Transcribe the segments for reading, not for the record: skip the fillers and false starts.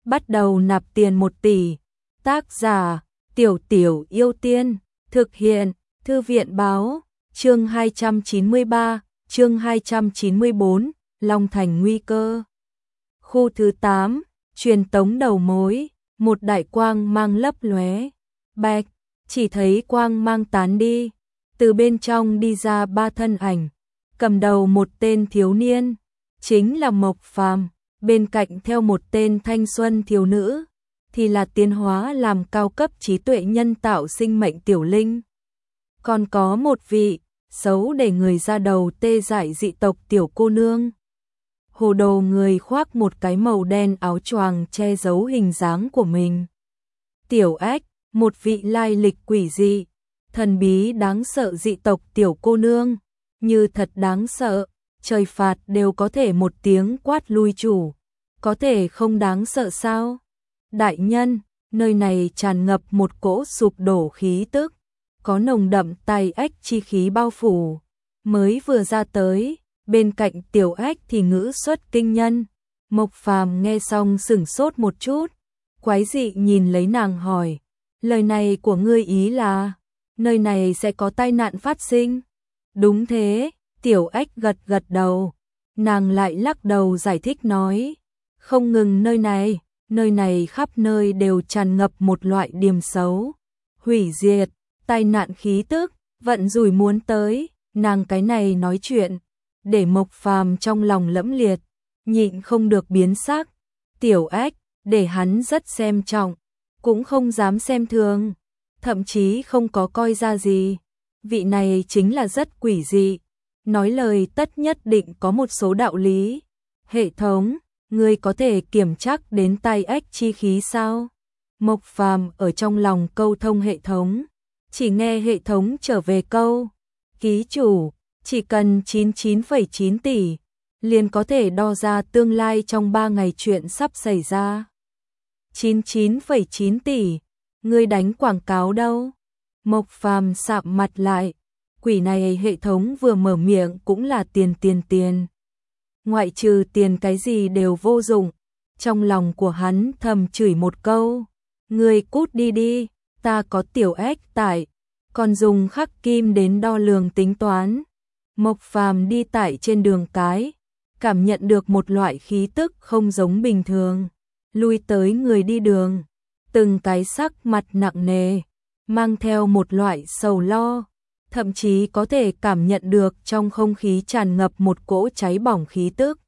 bắt đầu nạp tiền 1 tỷ. Tác giả Tiểu Tiểu Yêu Tiên. Thực hiện Thư viện báo. Chương 293, chương 294, Long Thành nguy cơ. Khu thứ 8, truyền tống đầu mối, một đại quang mang lấp lóe. Bạch, chỉ thấy quang mang tán đi, từ bên trong đi ra 3 thân ảnh, cầm đầu một tên thiếu niên, chính là Mộc Phàm, bên cạnh theo một tên thanh xuân thiếu nữ, thì là tiến hóa làm cao cấp trí tuệ nhân tạo sinh mệnh Tiểu Linh. Còn có một vị, xấu để người ra đầu tê dại dị tộc tiểu cô nương. Hồ đồ người khoác một cái màu đen áo choàng che giấu hình dáng của mình. Tiểu Ách, một vị lai lịch quỷ dị, thần bí đáng sợ dị tộc tiểu cô nương, như thật đáng sợ, trời phạt đều có thể một tiếng quát lui chủ, có thể không đáng sợ sao? Đại nhân, nơi này tràn ngập một cỗ sụp đổ khí tức, có nồng đậm tai ách chi khí bao phủ, mới vừa ra tới, bên cạnh Tiểu Ách thì ngữ xuất kinh nhân. Mộc Phàm nghe xong sửng sốt một chút, quái dị nhìn lấy nàng hỏi, lời này của ngươi ý là, nơi này sẽ có tai nạn phát sinh? Đúng thế, Tiểu Ách gật gật đầu, nàng lại lắc đầu giải thích nói, không ngừng nơi này khắp nơi đều tràn ngập một loại điềm xấu, hủy diệt, tai nạn khí tức, vận rủi muốn tới, nàng cái này nói chuyện, để Mộc Phàm trong lòng lẫm liệt, nhịn không được biến sắc. Tiểu Ách, để hắn rất xem trọng, cũng không dám xem thường, thậm chí không có coi ra gì. Vị này chính là rất quỷ dị, nói lời tất nhất định có một số đạo lý. Hệ thống, ngươi có thể kiểm chắc đến tai ách chi khí sao? Mộc Phàm ở trong lòng câu thông hệ thống, chỉ nghe hệ thống trở về câu, ký chủ, chỉ cần 99,9 tỷ, liền có thể đo ra tương lai trong 3 ngày chuyện sắp xảy ra. 99,9 tỷ, ngươi đánh quảng cáo đâu? Mộc Phàm sạm mặt lại, quỷ này hệ thống vừa mở miệng cũng là tiền. Ngoại trừ tiền cái gì đều vô dụng, trong lòng của hắn thầm chửi một câu, ngươi cút đi, ta có Tiểu Ách tại, còn dùng khắc kim đến đo lường tính toán. Mộc Phàm đi tại trên đường cái, cảm nhận được một loại khí tức không giống bình thường, lui tới người đi đường, từng cái sắc mặt nặng nề, mang theo một loại sầu lo, thậm chí có thể cảm nhận được trong không khí tràn ngập một cỗ cháy bỏng khí tức.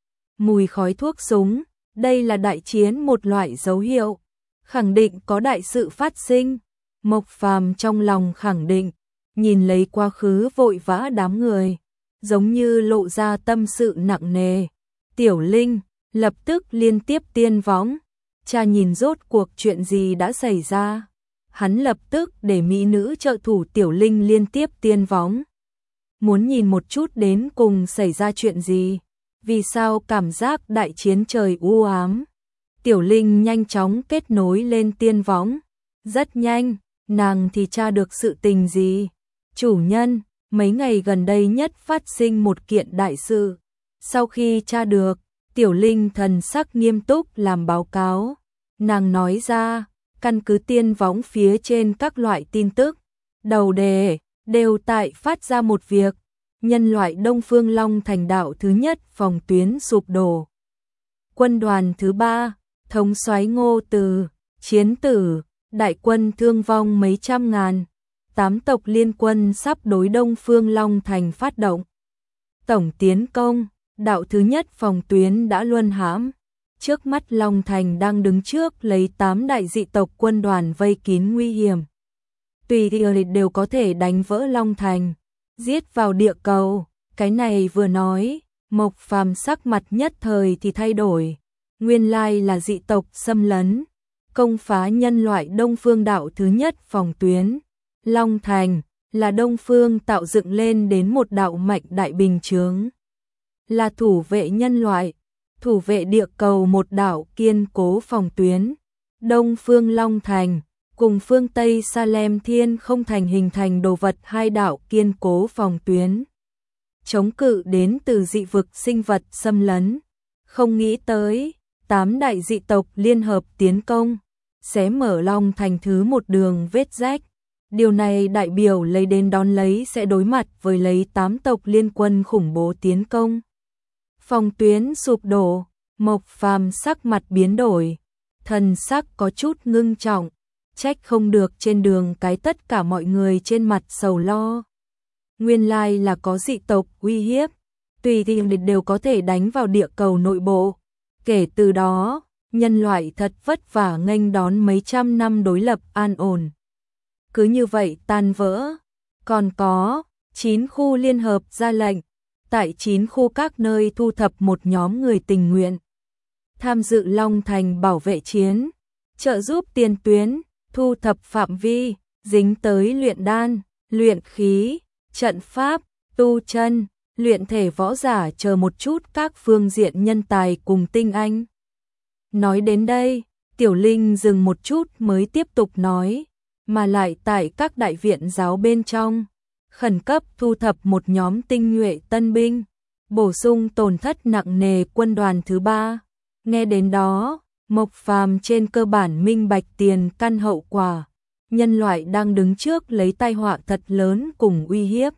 Mùi khói thuốc súng, đây là đại chiến một loại dấu hiệu, khẳng định có đại sự phát sinh. Mộc Phàm trong lòng khẳng định, nhìn lấy quá khứ vội vã đám người, giống như lộ ra tâm sự nặng nề. Tiểu Linh lập tức liên tiếp tiên võng, cha nhìn rốt cuộc chuyện gì đã xảy ra. Hắn lập tức để mỹ nữ trợ thủ Tiểu Linh liên tiếp tiên võng, muốn nhìn một chút đến cùng xảy ra chuyện gì, vì sao cảm giác đại chiến trời u ám. Tiểu Linh nhanh chóng kết nối lên tiên võng, rất nhanh, nàng thì tra được sự tình gì. Chủ nhân, mấy ngày gần đây nhất phát sinh một kiện đại sự. Sau khi tra được, Tiểu Linh thần sắc nghiêm túc làm báo cáo. Nàng nói ra, căn cứ tiên võng phía trên các loại tin tức, đầu đề đều tại phát ra một việc, nhân loại Đông Phương Long Thành đạo thứ nhất phòng tuyến sụp đổ. Quân đoàn thứ 3, thống soái Ngô Từ, chiến tử, đại quân thương vong mấy trăm ngàn. 8 tộc liên quân sắp đối Đông Phương Long Thành phát động tổng tiến công, đạo thứ nhất phòng tuyến đã luân hãm. Trước mắt Long Thành đang đứng trước lấy 8 đại dị tộc quân đoàn vây kín nguy hiểm. Tùy thời đều có thể đánh vỡ Long Thành, giết vào địa cầu. Cái này vừa nói, Mộc Phàm sắc mặt nhất thời thì thay đổi. Nguyên lai là dị tộc xâm lấn, công phá nhân loại Đông Phương đạo thứ nhất phòng tuyến. Long Thành là Đông Phương tạo dựng lên đến một đạo mạnh đại bình chướng, là thủ vệ nhân loại, thủ vệ địa cầu một đạo kiên cố phòng tuyến. Đông Phương Long Thành cùng phương Tây Salem Thiên Không Thành hình thành đồ vật hai đạo kiên cố phòng tuyến, chống cự đến từ dị vực sinh vật xâm lấn. Không nghĩ tới, 8 đại dị tộc liên hợp tiến công, xé mở Long Thành thứ một đường vết rách. Điều này đại biểu lấy đến đón lấy sẽ đối mặt với lấy 8 tộc liên quân khủng bố tiến công. Phòng tuyến sụp đổ, Mộc Phàm sắc mặt biến đổi, thần sắc có chút ngưng trọng, trách không được trên đường cái tất cả mọi người trên mặt sầu lo. Nguyên lai là có dị tộc uy hiếp, tùy tiện đều có thể đánh vào địa cầu nội bộ. Kể từ đó, nhân loại thật vất vả nghênh đón mấy trăm năm đối lập an ổn. Cứ như vậy tan vỡ. Còn có 9 khu liên hợp ra lệnh, tại 9 khu các nơi thu thập một nhóm người tình nguyện tham dự Long Thành bảo vệ chiến, trợ giúp tiền tuyến, thu thập phạm vi, dính tới luyện đan, luyện khí, trận pháp, tu chân, luyện thể võ giả chờ một chút các phương diện nhân tài cùng tinh anh. Nói đến đây, Tiểu Linh dừng một chút mới tiếp tục nói, mà lại tại các đại viện giáo bên trong, khẩn cấp thu thập một nhóm tinh nhuệ tân binh, bổ sung tổn thất nặng nề quân đoàn thứ 3. Nghe đến đó, Mộc Phàm trên cơ bản minh bạch tiền căn hậu quả, nhân loại đang đứng trước lấy tai họa thật lớn cùng uy hiếp.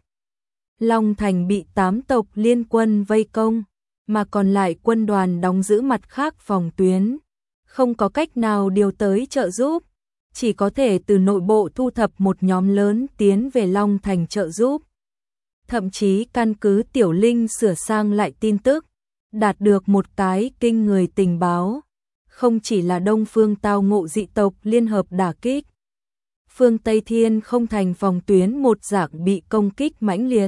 Long Thành bị 8 tộc liên quân vây công, mà còn lại quân đoàn đóng giữ mặt khác phòng tuyến, không có cách nào điều tới trợ giúp, chỉ có thể từ nội bộ thu thập một nhóm lớn tiến về Long Thành trợ giúp. Thậm chí căn cứ Tiểu Linh sửa sang lại tin tức, đạt được một cái kinh người tình báo, không chỉ là Đông Phương tao ngộ dị tộc liên hợp đả kích, phương Tây Thiên không thành phòng tuyến một dạng bị công kích mãnh liệt,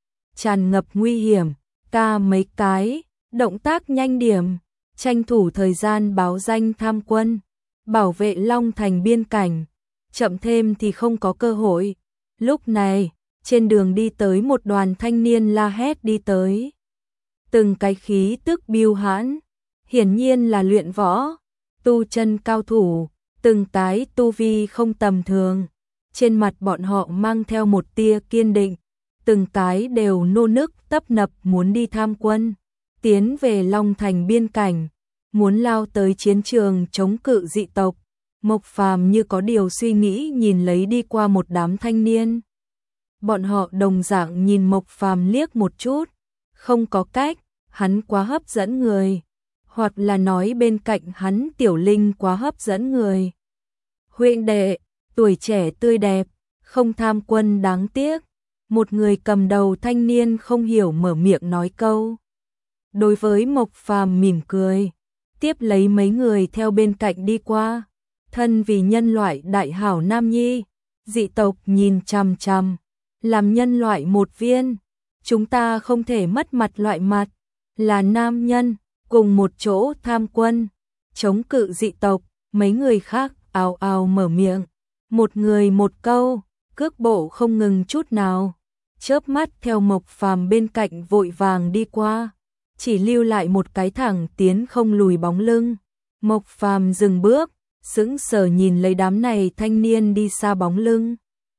tràn ngập nguy hiểm, ca mấy cái, động tác nhanh điểm, tranh thủ thời gian báo danh tham quân, bảo vệ Long Thành biên cảnh, chậm thêm thì không có cơ hội. Lúc này, trên đường đi tới một đoàn thanh niên la hét đi tới. Từng cái khí tức biêu hãn, hiển nhiên là luyện võ, tu chân cao thủ, từng cái tu vi không tầm thường. Trên mặt bọn họ mang theo một tia kiên định, từng cái đều nô nức tấp nập muốn đi tham quân, tiến về Long Thành biên cảnh, muốn lao tới chiến trường chống cự dị tộc. Mộc Phàm như có điều suy nghĩ nhìn lấy đi qua một đám thanh niên. Bọn họ đồng dạng nhìn Mộc Phàm liếc một chút, không có cách, hắn quá hấp dẫn người, hoặc là nói bên cạnh hắn Tiểu Linh quá hấp dẫn người. Huynh đệ, tuổi trẻ tươi đẹp, không tham quân đáng tiếc. Một người cầm đầu thanh niên không hiểu mở miệng nói câu. Đối với Mộc Phàm mỉm cười, tiếp lấy mấy người theo bên cạnh đi qua. Thân vì nhân loại đại hảo nam nhi, dị tộc nhìn chằm chằm, làm nhân loại một viên, chúng ta không thể mất mặt loại mặt, là nam nhân, cùng một chỗ tham quân, chống cự dị tộc. Mấy người khác ào ào mở miệng, một người một câu, cước bộ không ngừng chút nào, chớp mắt theo Mộc Phàm bên cạnh vội vàng đi qua, chỉ lưu lại một cái thẳng tiến không lùi bóng lưng. Mộc Phàm dừng bước, sững sờ nhìn lấy đám này thanh niên đi xa bóng lưng.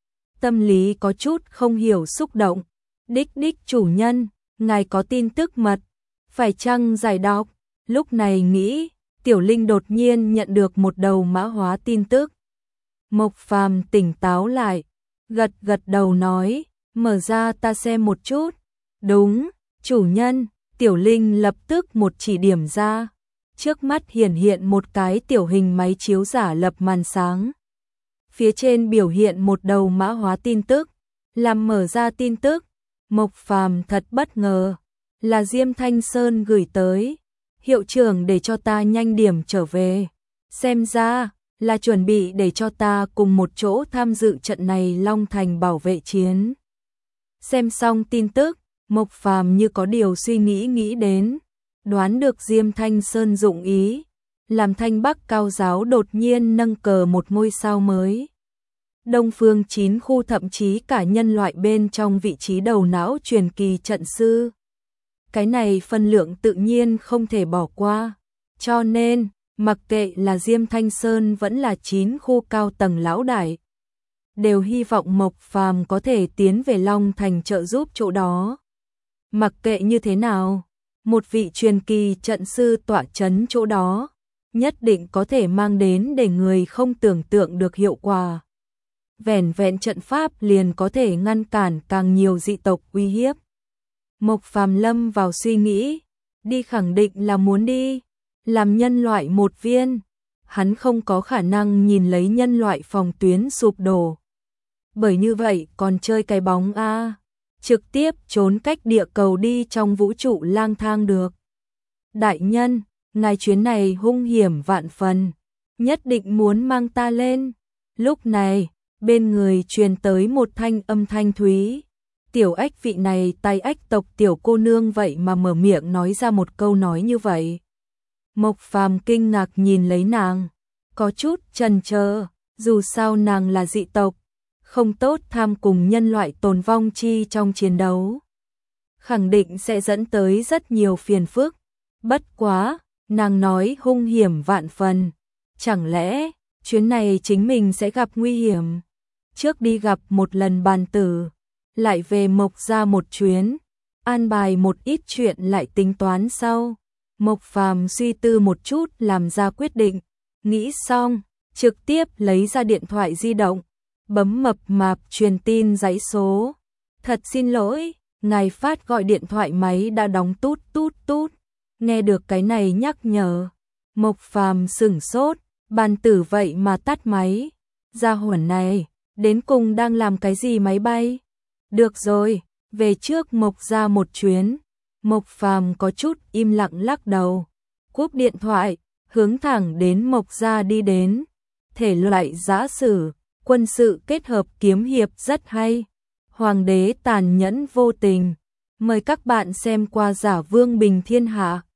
Tâm lý có chút không hiểu xúc động. Đích chủ nhân, ngài có tin tức mật, phải chăng giải đọc? Lúc này nghĩ, Tiểu Linh đột nhiên nhận được một đầu mã hóa tin tức. Mộc Phàm tỉnh táo lại, gật đầu nói, mở ra ta xem một chút. Đúng, chủ nhân. Tiểu Linh lập tức một chỉ điểm ra. Trước mắt hiện một cái tiểu hình máy chiếu giả lập màn sáng. Phía trên biểu hiện một đầu mã hóa tin tức. Làm mở ra tin tức, Mộc Phàm thật bất ngờ, là Diêm Thanh Sơn gửi tới. Hiệu trưởng để cho ta nhanh điểm trở về. Xem ra là chuẩn bị để cho ta cùng một chỗ tham dự trận này Long Thành bảo vệ chiến. Xem xong tin tức, Mộc Phàm như có điều suy nghĩ đến, đoán được Diêm Thanh Sơn dụng ý, làm Thanh Bắc Cao giáo đột nhiên nâng cờ một ngôi sao mới. Đông Phương 9 khu thậm chí cả nhân loại bên trong vị trí đầu não truyền kỳ trận sư. Cái này phân lượng tự nhiên không thể bỏ qua, cho nên, mặc kệ là Diêm Thanh Sơn vẫn là 9 khu cao tầng lão đại, đều hy vọng Mộc Phàm có thể tiến về Long Thành trợ giúp chỗ đó. Mặc kệ như thế nào, một vị truyền kỳ trận sư tọa chấn chỗ đó, nhất định có thể mang đến để người không tưởng tượng được hiệu quả. Vẻn vẹn trận pháp liền có thể ngăn cản càng nhiều dị tộc uy hiếp. Mộc Phàm lâm vào suy nghĩ, đi khẳng định là muốn đi, làm nhân loại một viên, hắn không có khả năng nhìn lấy nhân loại phòng tuyến sụp đổ. Bởi như vậy còn chơi cái bóng a, trực tiếp trốn cách địa cầu đi trong vũ trụ lang thang được. Đại nhân, ngài chuyến này hung hiểm vạn phần, nhất định muốn mang ta lên. Lúc này, bên người truyền tới một thanh âm thanh thúy. Tiểu Ách vị này tay Ách tộc tiểu cô nương vậy mà mở miệng nói ra một câu nói như vậy. Mộc Phàm kinh ngạc nhìn lấy nàng, có chút chần chờ, dù sao nàng là dị tộc, không tốt tham cùng nhân loại tồn vong chi trong chiến đấu. Khẳng định sẽ dẫn tới rất nhiều phiền phức. Bất quá, nàng nói hung hiểm vạn phần, chẳng lẽ chuyến này chính mình sẽ gặp nguy hiểm? Trước đi gặp một lần bàn tử, lại về Mộc gia một chuyến, an bài một ít chuyện lại tính toán sau. Mộc Phàm suy tư một chút làm ra quyết định, nghĩ xong, trực tiếp lấy ra điện thoại di động, bấm mập mạp truyền tin dãy số. Thật xin lỗi, ngài phát gọi điện thoại máy đã đóng tút tút tút. Nghe được cái này nhắc nhở, Mộc Phàm sửng sốt, bàn tử vậy mà tắt máy. Gia hỏa này, đến cùng đang làm cái gì máy bay? Được rồi, về trước Mộc gia một chuyến. Mộc Phàm có chút im lặng lắc đầu, cúp điện thoại, hướng thẳng đến Mộc gia đi đến. Thể loại giã sử, quân sự kết hợp kiếm hiệp rất hay. Hoàng đế tàn nhẫn vô tình. Mời các bạn xem qua Giả Vương Bình Thiên Hạ.